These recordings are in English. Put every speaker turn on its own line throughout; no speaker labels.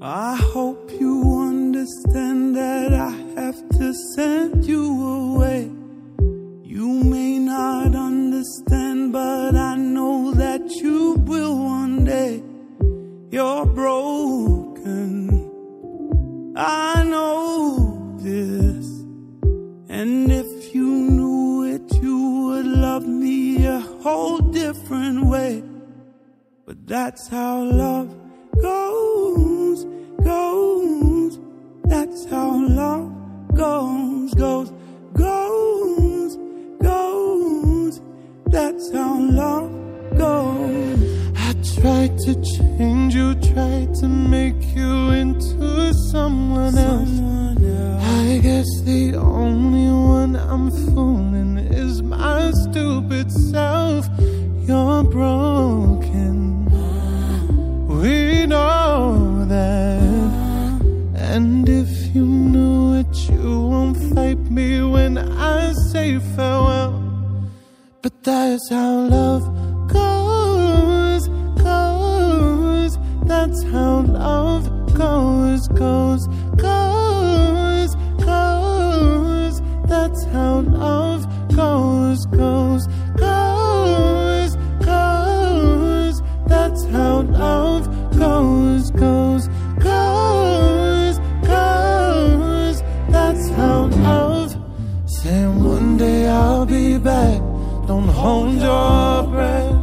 I hope you understand that I have to send you away. You may not understand, but I know that you will one day. You're broken, I know this. And if you knew it, you would love me a whole different way. But that's how love goes, goes. That's how love goes, goes, goes, goes. That's how love goes. I tried to change you, tried to make you into someone else. I guess the only one I'm fooling is my stupid self. You're broken, we know that. And if you knew it, you won't fight me when I say farewell. But that's how love goes, goes. That's how love goes, goes, goes, goes. That's how love goes, goes, goes, goes. That's how love goes, goes, goes, goes. That's how love. Saying one day I'll be back. Don't hold your breath.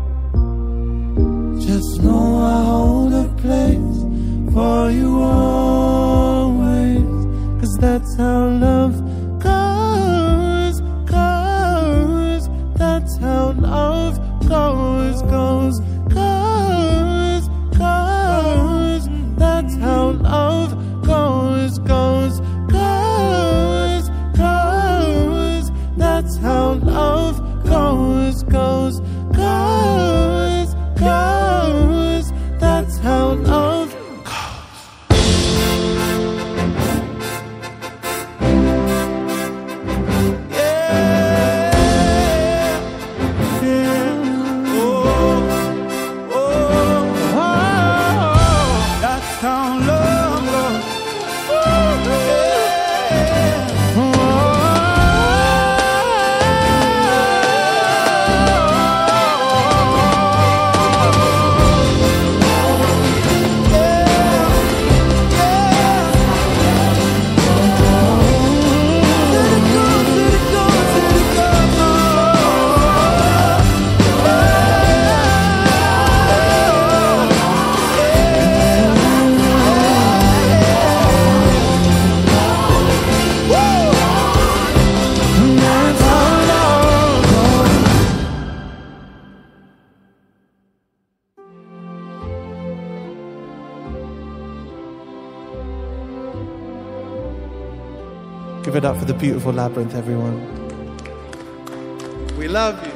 Just know I hold a place for you always. 'Cause that's how love goes, goes. That's how love goes, goes, goes, goes. That's how love goes, goes, goes, goes. That's how love goes, goes, goes, goes. That's how love goes. Yeah, yeah. Oh, oh, oh. That's how love goes. Oh, yeah. Oh.
Give it up for the beautiful Labyrinth, everyone.
We love you.